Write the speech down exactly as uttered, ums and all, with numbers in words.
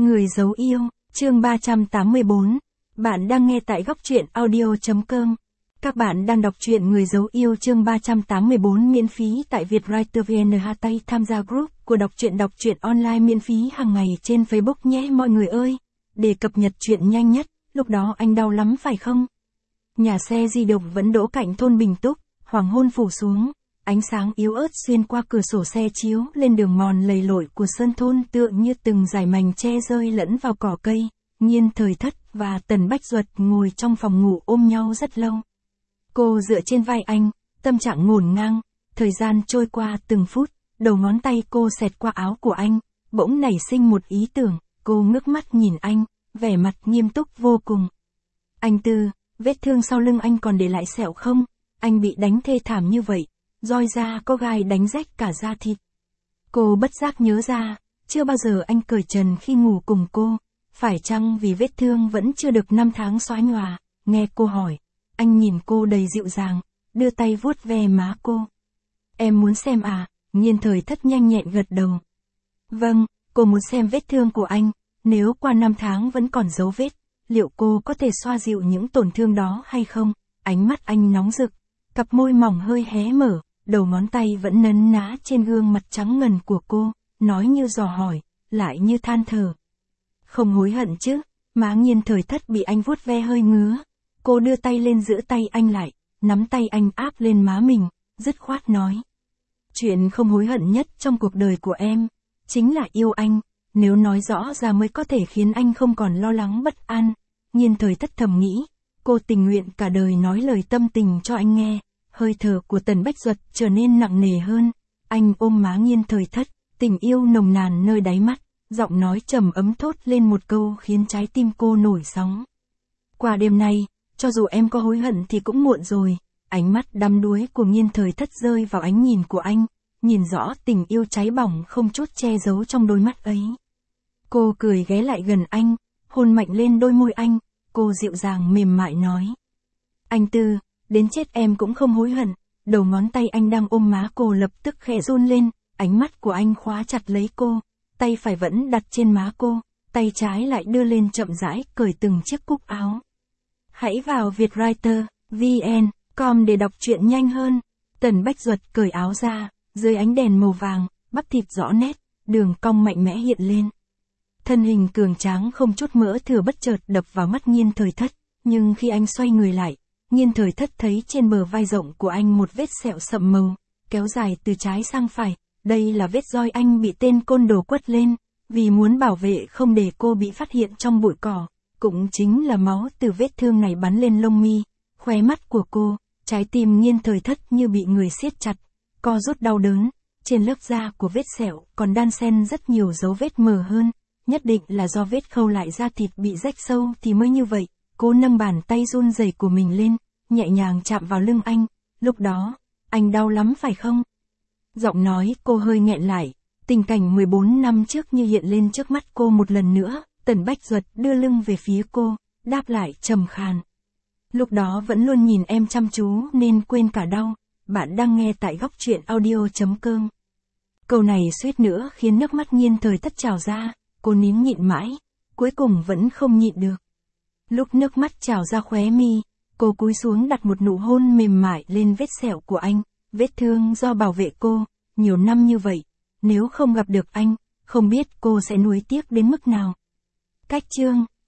Người giấu yêu, chương ba trăm tám mươi bốn. Bạn đang nghe tại góc truyện audio chấm com. Các bạn đang đọc truyện Người giấu yêu chương ba trăm tám mươi bốn miễn phí tại Vietwriter vê en. Hashtag tham gia group của đọc truyện đọc truyện online miễn phí hàng ngày trên Facebook nhé mọi người ơi. Để cập nhật truyện nhanh nhất, lúc đó anh đau lắm phải không? Nhà xe di động vẫn đỗ cạnh thôn Bình Túc, hoàng hôn phủ xuống. Ánh sáng yếu ớt xuyên qua cửa sổ xe chiếu lên đường mòn lầy lội của sơn thôn tựa như từng dải mảnh tre rơi lẫn vào cỏ cây. Nhiên Thời Thất và Tần Bách Duật ngồi trong phòng ngủ ôm nhau rất lâu. Cô dựa trên vai anh, tâm trạng ngổn ngang, thời gian trôi qua từng phút, đầu ngón tay cô xẹt qua áo của anh, bỗng nảy sinh một ý tưởng, cô ngước mắt nhìn anh, vẻ mặt nghiêm túc vô cùng. Anh Tư, vết thương sau lưng anh còn để lại sẹo không? Anh bị đánh thê thảm như vậy. Roi ra có gai đánh rách cả da thịt. Cô bất giác nhớ ra, chưa bao giờ anh cởi trần khi ngủ cùng cô. Phải chăng vì vết thương vẫn chưa được năm tháng xóa nhòa? Nghe cô hỏi, anh nhìn cô đầy dịu dàng, đưa tay vuốt ve má cô. Em muốn xem à? Nhiên Thời Thất nhanh nhẹn gật đầu. Vâng, cô muốn xem vết thương của anh. Nếu qua năm tháng vẫn còn dấu vết, liệu cô có thể xoa dịu những tổn thương đó hay không? Ánh mắt anh nóng rực, cặp môi mỏng hơi hé mở. Đầu ngón tay vẫn nấn ná trên gương mặt trắng ngần của cô, nói như dò hỏi, lại như than thở. Không hối hận chứ? Má Nhiên Thời Thất bị anh vuốt ve hơi ngứa. Cô đưa tay lên giữ tay anh lại, nắm tay anh áp lên má mình, dứt khoát nói. Chuyện không hối hận nhất trong cuộc đời của em, chính là yêu anh, nếu nói rõ ra mới có thể khiến anh không còn lo lắng bất an. Nhiên Thời Thất thầm nghĩ, cô tình nguyện cả đời nói lời tâm tình cho anh nghe. Hơi thở của Tần Bách Duật trở nên nặng nề hơn, anh ôm má Nhiên Thời Thất, tình yêu nồng nàn nơi đáy mắt, giọng nói trầm ấm thốt lên một câu khiến trái tim cô nổi sóng. Qua đêm nay, cho dù em có hối hận thì cũng muộn rồi. Ánh mắt đăm đuối của Nhiên Thời Thất rơi vào ánh nhìn của anh, nhìn rõ tình yêu cháy bỏng không chút che giấu trong đôi mắt ấy. Cô cười ghé lại gần anh, hôn mạnh lên đôi môi anh, cô dịu dàng mềm mại nói. Anh Tư, đến chết em cũng không hối hận. Đầu ngón tay anh đang ôm má cô lập tức khẽ run lên, ánh mắt của anh khóa chặt lấy cô, tay phải vẫn đặt trên má cô, tay trái lại đưa lên chậm rãi cởi từng chiếc cúc áo. Hãy vào Vietwriter vê en chấm com để đọc truyện nhanh hơn. Tần Bách Duật cởi áo ra, dưới ánh đèn màu vàng, bắp thịt rõ nét, đường cong mạnh mẽ hiện lên. Thân hình cường tráng không chút mỡ thừa bất chợt đập vào mắt Nhiên Thời Thất, nhưng khi anh xoay người lại, Nhiên Thời Thất thấy trên bờ vai rộng của anh một vết sẹo sậm màu, kéo dài từ trái sang phải. Đây là vết roi anh bị tên côn đồ quất lên, vì muốn bảo vệ không để cô bị phát hiện trong bụi cỏ. Cũng chính là máu từ vết thương này bắn lên lông mi, khóe mắt của cô. Trái tim Nhiên Thời Thất như bị người siết chặt, co rút đau đớn. Trên lớp da của vết sẹo còn đan xen rất nhiều dấu vết mờ hơn, nhất định là do vết khâu lại da thịt bị rách sâu thì mới như vậy. Cô nâng bàn tay run rẩy của mình lên, nhẹ nhàng chạm vào lưng anh. Lúc đó, anh đau lắm phải không? Giọng nói cô hơi nghẹn lại, tình cảnh mười bốn năm trước như hiện lên trước mắt cô một lần nữa. Tần Bách Duật đưa lưng về phía cô, đáp lại trầm khàn. Lúc đó vẫn luôn nhìn em chăm chú nên quên cả đau. Bạn đang nghe tại góc truyện audio chấm com. Câu này suýt nữa khiến nước mắt Nhiên Thời Thất trào ra, cô nín nhịn mãi, cuối cùng vẫn không nhịn được. Lúc nước mắt trào ra khóe mi, cô cúi xuống đặt một nụ hôn mềm mại lên vết sẹo của anh, vết thương do bảo vệ cô, nhiều năm như vậy, nếu không gặp được anh, không biết cô sẽ nuối tiếc đến mức nào. Cách chương